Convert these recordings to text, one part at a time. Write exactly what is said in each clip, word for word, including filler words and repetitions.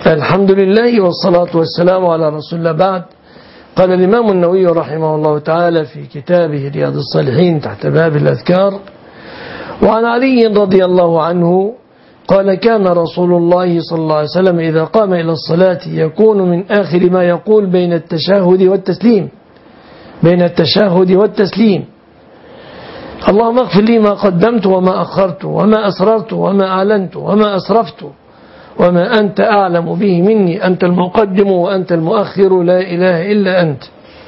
الحمد لله والصلاة والسلام على رسول الله. بعد، قال الإمام النووي رحمه الله تعالى في كتابه رياض الصالحين تحت باب الأذكار: وعن علي رضي الله عنه قال: كان رسول الله صلى الله عليه وسلم إذا قام إلى الصلاة يكون من آخر ما يقول بين التشهد والتسليم بين التشهد والتسليم اللهم اغفر لي ما قدمت وما أخرت وما أسررت وما أعلنت وما أسرفت وما أنت أعلم به مني، أنت المقدم وأنت المؤخر، لا إله إلا أنت.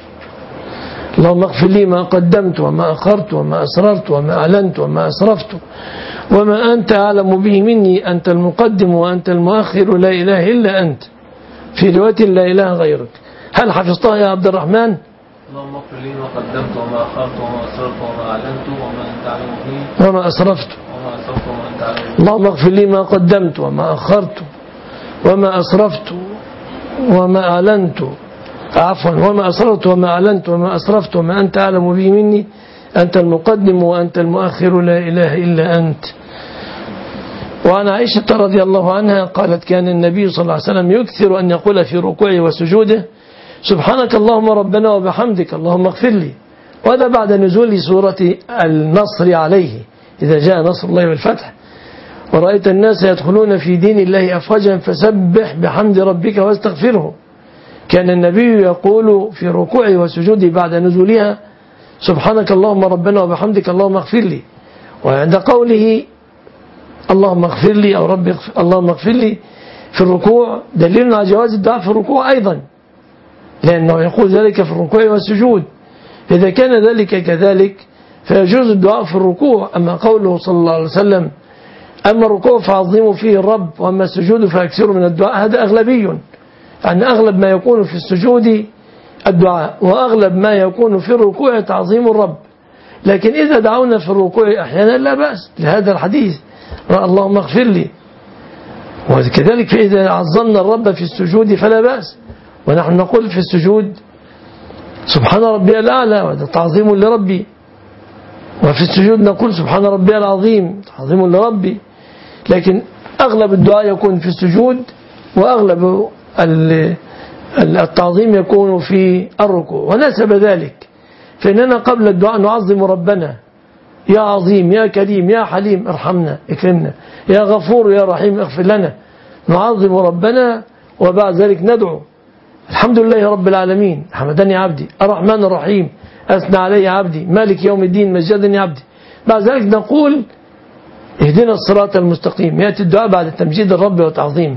اللهم اغفر لي ما قدمت وما أخرت وما أسررت وما أعلنت وما أسرفت وما أنت أعلم به مني، أنت المقدم وأنت المؤخر، لا إله إلا أنت. في رواية: لا إله غيرك. هل حفظتها يا عبد الرحمن؟ اللهم اغفر لي ما قدمت وما أخرت وما أسررت وما أعلنت وما أنت أعلم به وما أسرفت وما أسرفت وما أنت أعلم به. اللهم اغفر لي ما قدمت وما أخرت وما أسرفت وما أعلنت عفوا وما أسررت وما أعلنت وما أسرفت وما أنت أعلم به مني، أنت المقدم وأنت المؤخر، لا إله إلا أنت. وعن عائشة رضي الله عنها قالت: كان النبي صلى الله عليه وسلم يكثر أن يقول في ركوعه وسجوده: سبحانك اللهم ربنا وبحمدك اللهم اغفر لي. وهذا بعد نزول سورة النصر عليه: إذا جاء نصر الله والفتح ورأيت الناس يدخلون في دين الله أفواجا فسبح بحمد ربك واستغفره. كان النبي يقول في ركوعه وسجوده بعد نزولها: سبحانك اللهم ربنا وبحمدك اللهم اغفر لي. وعند قوله اللهم اغفر لي أو رب اغفر اللهم اغفر لي في الركوع دليل على جواز الدعاء في الركوع أيضا، لأنه يقول ذلك في الركوع والسجود. إذا كان ذلك كذلك فيجوز الدعاء في الركوع. أما قوله صلى الله عليه وسلم: أما الركوع فعظموا فيه الرب وأما السجود فأكثروا من الدعاء، هذا أغلبي، يعني أغلب ما يكون في السجود الدعاء وأغلب ما يكون في الركوع تعظيم الرب. لكن إذا دعونا في الركوع أحيانا لا بأس لهذا الحديث: اللهم اغفر لي. وكذلك فإذا عظمنا الرب في السجود فلا بأس، ونحن نقول في السجود سبحان ربي الأعلى، وهذا تعظيم لربي. وفي السجود نقول سبحان ربي العظيم، تعظيم لربي. لكن أغلب الدعاء يكون في السجود وأغلب التعظيم يكون في الركوع. ونسب ذلك فإننا قبل الدعاء نعظم ربنا: يا عظيم يا كريم يا حليم ارحمنا اكرمنا، يا غفور يا رحيم اغفر لنا. نعظم ربنا وبعد ذلك ندعو: الحمد لله رب العالمين حمدني عبدي، الرحمن الرحيم أثنى علي عبدي، مالك يوم الدين مجدني عبدي. بعد ذلك نقول: اهدنا الصراط المستقيم. يأتي الدعاء بعد تمجيد الرب وتعظيمه.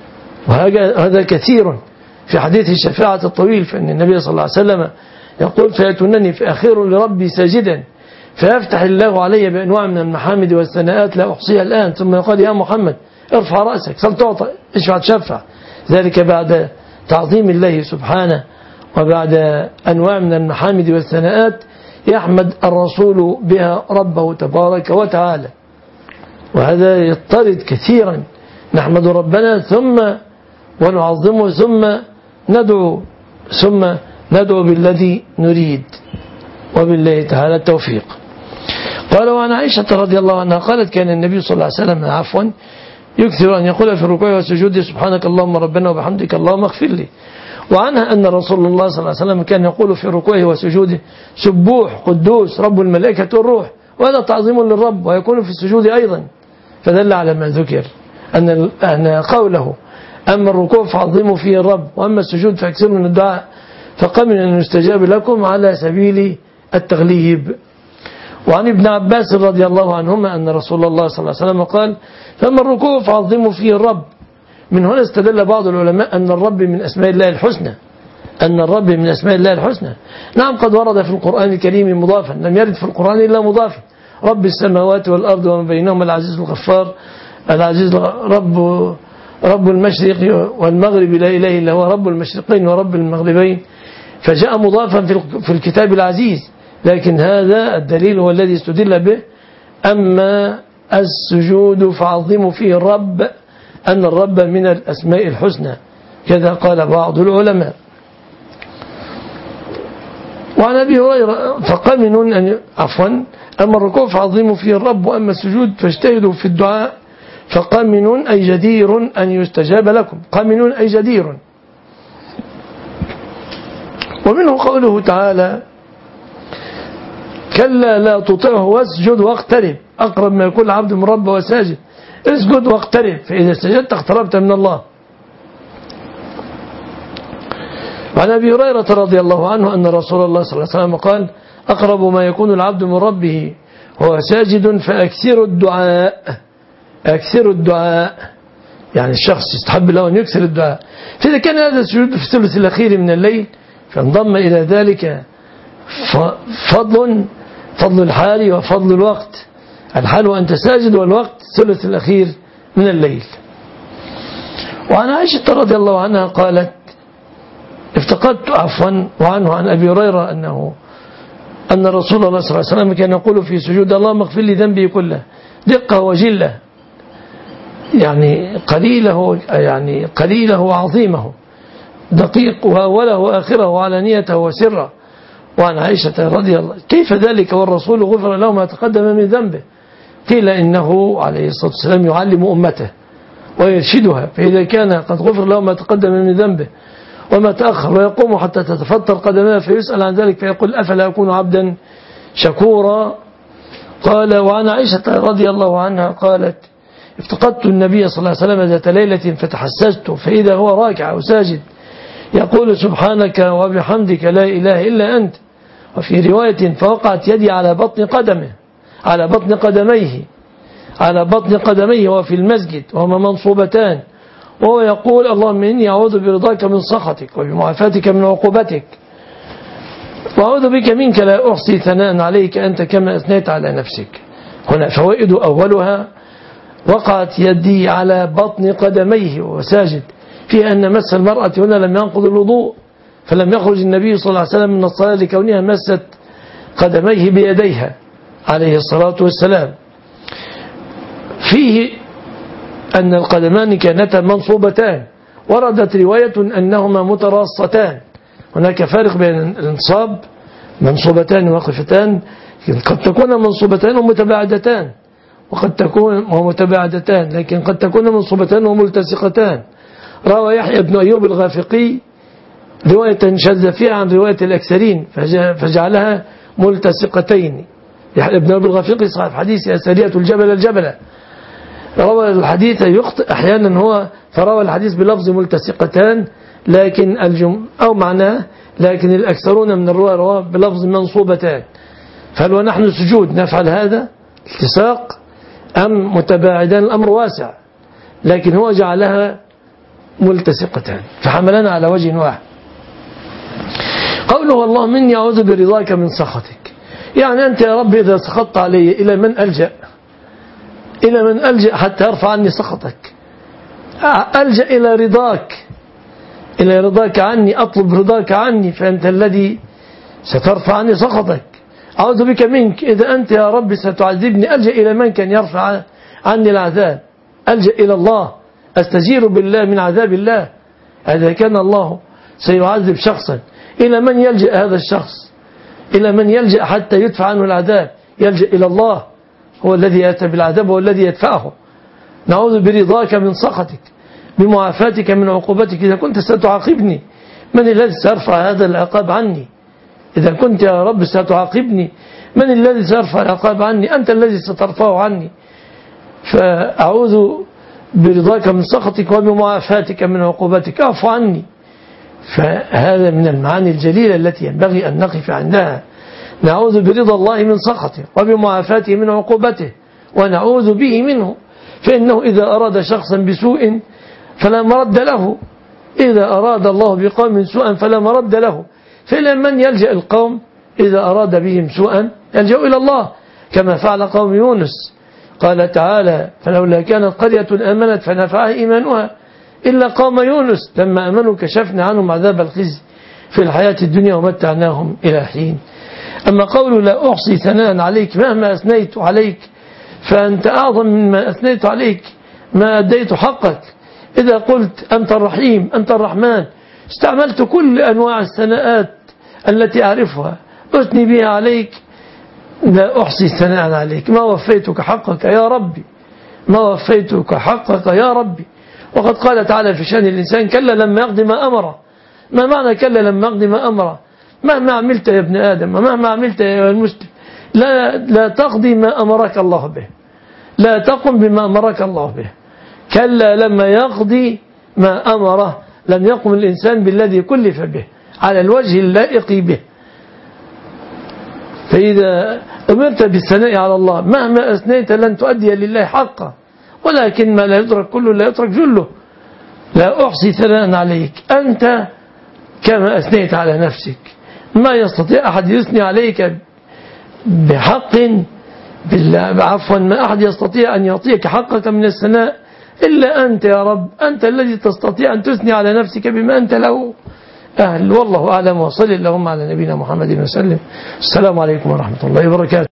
وهذا كثير في حديث الشفاعة الطويل، فإن النبي صلى الله عليه وسلم يقول: فيأتونني فأخير لربي ساجدا فيفتح الله علي بأنواع من المحامد والثناءات لا أحصيها الآن، ثم يقول: يا محمد ارفع رأسك سل تعطى اشفع تشفع. ذلك بعد تعظيم الله سبحانه وبعد أنواع من المحامد والثناءات يحمد الرسول بها ربه تبارك وتعالى. وهذا يضطرد كثيرا: نحمد ربنا ثم ونعظمه ثم ندعو ثم ندعو بالذي نريد، وبالله تعالى التوفيق. قال: وعن عائشة رضي الله عنها قالت: كان النبي صلى الله عليه وسلم عفوا يكثر أن يقول في الركوع والسجود: سبحانك اللهم ربنا وبحمدك اللهم اغفر لي. وعنها أن رسول الله صلى الله عليه وسلم كان يقول في ركوعه وسجوده: سبوح قدوس رب الملائكة والروح. وهذا تعظيم للرب ويكون في السجود أيضا، فدل على ما ذكر أن أن قوله: أما الركوع فعظموا فيه الرب وأما السجود فأكثروا من الدعاء فقمن أن يستجاب لكم على سبيل التغليب. وعن ابن عباس رضي الله عنهما أن رسول الله صلى الله عليه وسلم قال: فأما الركوع فعظموا فيه الرب. من هنا استدل بعض العلماء أن الرب من أسماء الله الحسنى أن الرب من أسماء الله الحسنى. نعم، قد ورد في القرآن الكريم مضافا، لم يرد في القرآن إلا مضافا: رب السماوات والأرض وما بينهما العزيز الغفار، العزيز رب رب المشرق والمغرب لا إله إلا هو رب المشرقين ورب المغربين. فجاء مضافا في الكتاب العزيز، لكن هذا الدليل هو الذي استدل به. أما السجود فعظموا فيه الرب، أن الرب من الأسماء الحسنى، كذا قال بعض العلماء. وعن أبي هريرة فقمن أن عفوا أما الركوع فعظموا فيه الرب وأما السجود فاجتهدوا في الدعاء فقمن أي جدير أن يستجاب لكم، قمن أي جدير. ومنه قوله تعالى كلا لا تطعه واسجد واقترب، أقرب ما يكون العبد من ربه وساجد، اسجد واقترب، فإذا سجدت اقتربت من الله. وعن أبي هريرة رضي الله عنه أن رسول الله صلى الله عليه وسلم قال أقرب ما يكون العبد من ربه هو ساجد فأكثر الدعاء، أكثر الدعاء، يعني الشخص يستحب له أن يكثر الدعاء. فإذا كان هذا السجود في الثلث الأخير من الليل فانضم إلى ذلك فضل فضل الحال وفضل الوقت. الحال أنت ساجد، والوقت الثلث الأخير من الليل. وعن عائشة رضي الله عنها قالت افتقدت عفوا وعنه عن أبي هريرة أنه أن رسول الله صلى الله عليه وسلم كان يقول في سجود اللهم اغفر لي ذنبي كله، دقة وجلة، يعني قليله يعني قليله وعظيمه، دقيق وأوله وآخره وعلانيته وسره. وعن عائشة رضي الله كيف ذلك والرسول غفر له ما تقدم من ذنبه؟ قيل إنه عليه الصلاة والسلام يعلم أمته ويرشدها، فإذا كان قد غفر له ما تقدم من ذنبه وما تأخر ويقوم حتى تتفطر قدماه فيسأل عن ذلك فيقول أفلا أكون عبدا شكورا. قال وعن عائشة رضي الله عنها قالت افتقدت النبي صلى الله عليه وسلم ذات ليلة فتحسست فإذا هو راكع أو ساجد يقول سبحانك وبحمدك لا إله إلا أنت. وفي رواية فوقعت يدي على بطن قدمه على بطن قدميه على بطن قدميه وفي المسجد وهما منصوبتان، وهو يقول اللهم إني أعوذ برضاك من سخطك وبمعافاتك من عقوبتك، وأعوذ بك منك لا أحصي ثناء عليك أنت كما أثنيت على نفسك. هنا فوائد أولها وقعت يدي على بطن قدميه وساجد، في أن مس المرأة هنا لم ينقض الوضوء، فلم يخرج النبي صلى الله عليه وسلم من الصلاة لكونها مست قدميه بيديها عليه الصلاة والسلام. فيه أن القدمان كانتا منصوبتان، وردت رواية أنهما متراصتان، هناك فارق بين الانصاب منصوبتان واقفتان، قد تكون منصوبتان ومتباعدتان وقد تكون ومتباعدتان، لكن قد تكون منصوبتان وملتصقتان. روى يحيى بن أيوب الغافقي رواية شذ فيها عن رواية الأكثرين فجعلها ملتصقتين. يحيى بن أيوب الغافقي صاحب حديث أسرية الجبل الجبل روى الحديث يخطئ أحيانا هو، فروى الحديث بلفظ ملتصقتان لكن الجم أو معناه، لكن الأكثرون من الرواة رواه بلفظ منصوبتان. فهل ونحن سجود نفعل هذا التصاق أم متباعدان؟ الأمر واسع، لكن هو جعلها ملتصقتان فحملنا على وجه واحد. قوله اللهم إني أعوذ برضاك من سخطك، يعني أنت يا رب إذا سخطت علي إلى من ألجأ؟ إلى من ألجأ حتى يرفع عني سخطك؟ ألجأ إلى رضاك، إلى رضاك عني، أطلب رضاك عني، فأنت الذي سترفع عني سخطك. أعوذ بك منك إذا أنت يا رب ستعذبني، ألجأ إلى من كان يرفع عني العذاب؟ ألجأ إلى الله، أستجير بالله من عذاب الله. إذا كان الله سيعذب شخصا إلى من يلجأ هذا الشخص؟ إلى من يلجأ حتى يدفع عنه العذاب؟ يلجأ إلى الله، هو الذي يأتي بالعذاب هو الذي يدفعه. نعوذ برضاك من سخطك بمعافاتك من عقوبتك. إذا كنت ستعاقبني من الذي سيرفع هذا العقاب عني؟ إذا كنت يا رب ستعاقبني من الذي سيرفع العقاب عني؟ أنت الذي سترفعه عني. فأعوذ برضاك من سخطك وبمعافاتك من عقوبتك، اعفو عني. فهذا من المعاني الجليلة التي ينبغي أن نقف عندها. نعوذ برضا الله من سخطه وبمعافاته من عقوبته، ونعوذ به منه، فإنه إذا أراد شخصا بسوء فلا مرد له، إذا أراد الله بقوم سوءا فلا مرد له. فإلى من يلجأ القوم إذا أراد بهم سوءا؟ يلجأ إلى الله، كما فعل قوم يونس. قال تعالى فلولا كانت قرية آمنت فنفعها إيمانها إلا قوم يونس لما آمنوا كشفنا عنهم عذاب الخزي في الحياة الدنيا ومتعناهم إلى حين. أما قول لا أحصي ثناء عليك مهما أثنيت عليك فأنت أعظم مما أثنيت عليك، ما أديت حقك. إذا قلت أنت الرحيم أنت الرحمن استعملت كل أنواع الثناءات التي أعرفها أثني بها عليك. لا أحصي ثناء عليك، ما وفيتك حقك يا ربي، ما وفيتك حقك يا ربي. وقد قال تعالى في شأن الإنسان كلا لما يقضي ما أمره. ما معنى كلا لما يقضي ما أمره؟ مهما عملت يا ابن آدم ومهما عملت يا المسلم لا, لا تقضي ما أمرك الله به، لا تقم بما أمرك الله به. كلا لما يقضي ما أمره، لم يقم الإنسان بالذي كلف به على الوجه اللائق به. فإذا أمرت بالثناء على الله مهما أثنيت لن تؤدي لله حقا، ولكن ما لا يدرك كله لا يترك جله. لا أحصي ثناء عليك، أنت كما أثنيت على نفسك. ما يستطيع أحد يثني عليك بحق بالله، عفوا ما أحد يستطيع أن يعطيك حقك من الثناء إلا أنت يا رب. أنت الذي تستطيع أن تثني على نفسك بما أنت له أهل. والله أعلم، وصل اللهم على نبينا محمد وسلم. السلام عليكم ورحمة الله وبركاته.